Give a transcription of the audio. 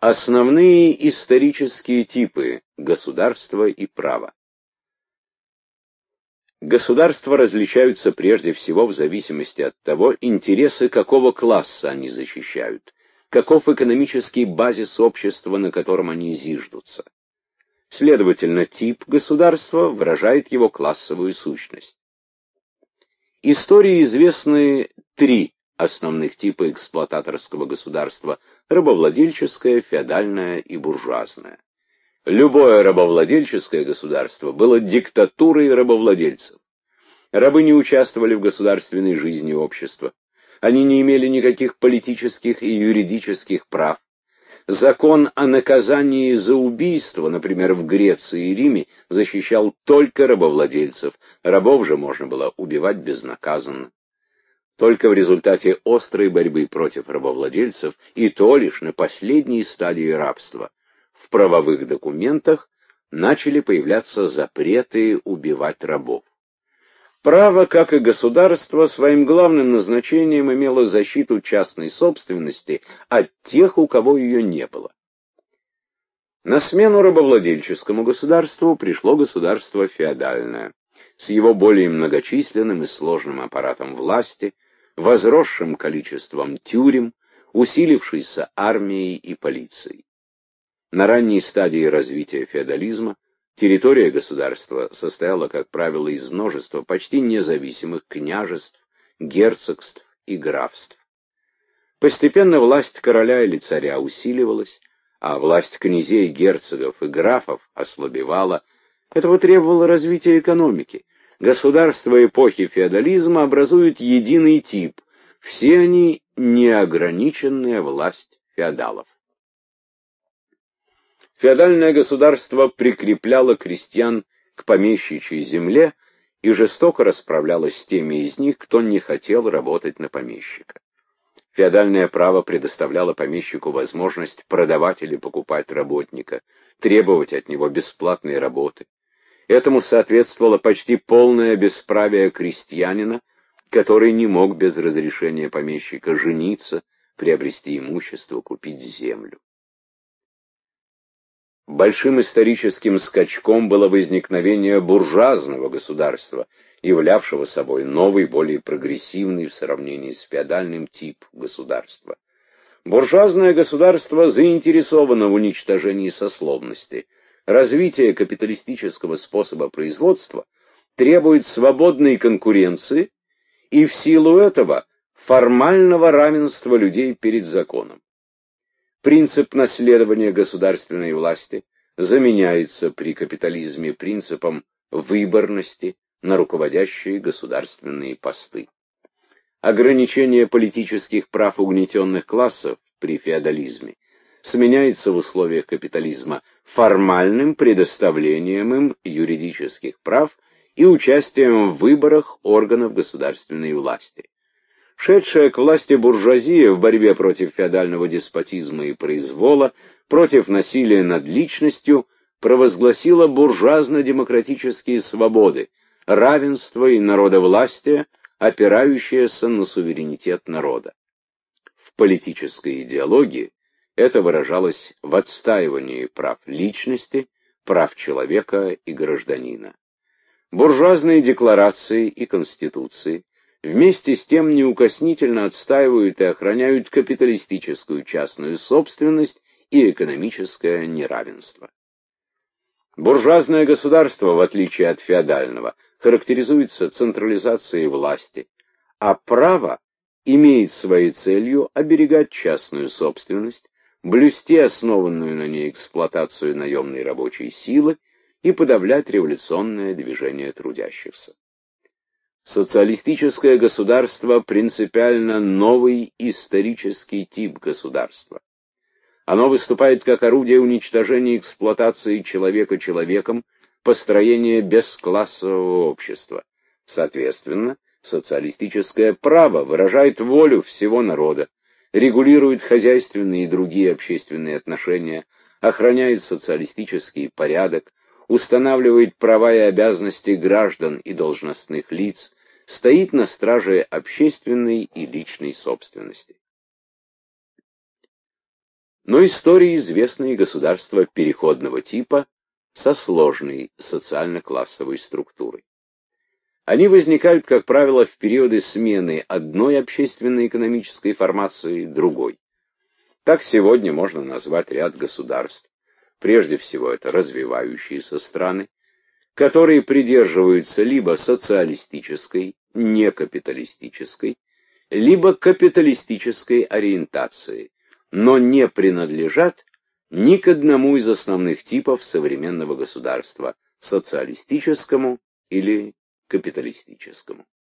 Основные исторические типы государства и права. Государства различаются прежде всего в зависимости от того, интересы какого класса они защищают, каков экономический базис общества, на котором они зиждутся. Следовательно, тип государства выражает его классовую сущность. Истории известны три основных типа эксплуататорского государства: рабовладельческое, феодальное и буржуазное. Любое рабовладельческое государство было диктатурой рабовладельцев. Рабы не участвовали в государственной жизни общества. Они не имели никаких политических и юридических прав. Закон о наказании за убийство, например, в Греции и Риме, защищал только рабовладельцев. Рабов же можно было убивать безнаказанно. Только в результате острой борьбы против рабовладельцев, и то лишь на последней стадии рабства, в правовых документах начали появляться запреты убивать рабов. Право, как и государство, своим главным назначением имело защиту частной собственности от тех, у кого ее не было. На смену рабовладельческому государству пришло государство феодальное, с его более многочисленным и сложным аппаратом власти, возросшим количеством тюрем, усилившейся армией и полицией. На ранней стадии развития феодализма территория государства состояла, как правило, из множества почти независимых княжеств, герцогств и графств. Постепенно власть короля или царя усиливалась, а власть князей, герцогов и графов ослабевала. Этого требовало развитие экономики. Государства эпохи феодализма образуют единый тип. Все они неограниченная власть феодалов. Феодальное государство прикрепляло крестьян к помещичьей земле и жестоко расправлялось с теми из них, кто не хотел работать на помещика. Феодальное право предоставляло помещику возможность продавать или покупать работника, требовать от него бесплатной работы. Этому соответствовало почти полное бесправие крестьянина, который не мог без разрешения помещика жениться, приобрести имущество, купить землю. Большим историческим скачком было возникновение буржуазного государства, являвшего собой новый, более прогрессивный в сравнении с феодальным тип государства. Буржуазное государство заинтересовано в уничтожении сословности. Развитие капиталистического способа производства требует свободной конкуренции и в силу этого формального равенства людей перед законом. Принцип наследования государственной власти заменяется при капитализме принципом выборности на руководящие государственные посты. Ограничение политических прав угнетенных классов при феодализме сменяется в условиях капитализма формальным предоставлением им юридических прав и участием в выборах органов государственной власти. Шедшая к власти буржуазия в борьбе против феодального деспотизма и произвола, против насилия над личностью, провозгласила буржуазно-демократические свободы, равенство и народовластие, опирающееся на суверенитет народа. В политической идеологии это выражалось в отстаивании прав личности, прав человека и гражданина. Буржуазные декларации и конституции вместе с тем неукоснительно отстаивают и охраняют капиталистическую частную собственность и экономическое неравенство. Буржуазное государство, в отличие от феодального, характеризуется централизацией власти, а право имеет своей целью оберегать частную собственность, блюсти основанную на ней эксплуатацию наемной рабочей силы и подавлять революционное движение трудящихся. Социалистическое государство принципиально новый исторический тип государства. Оно выступает как орудие уничтожения эксплуатации человека человеком, построения бесклассового общества. Соответственно, социалистическое право выражает волю всего народа, регулирует хозяйственные и другие общественные отношения, охраняет социалистический порядок, устанавливает права и обязанности граждан и должностных лиц, стоит на страже общественной и личной собственности. но истории известны и государства переходного типа со сложной социально-классовой структурой. Они возникают, как правило, в периоды смены одной общественно-экономической формации другой. Так сегодня можно назвать ряд государств, прежде всего это развивающиеся страны, которые придерживаются либо социалистической, некапиталистической, либо капиталистической ориентации, но не принадлежат ни к одному из основных типов современного государства – социалистическому или капиталистическому.